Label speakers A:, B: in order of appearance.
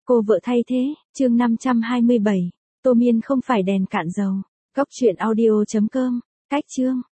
A: Cô vợ thay thế, chương 527. Tô Miên không phải đèn cạn dầu. Cóc truyện audio.com. Cách chương.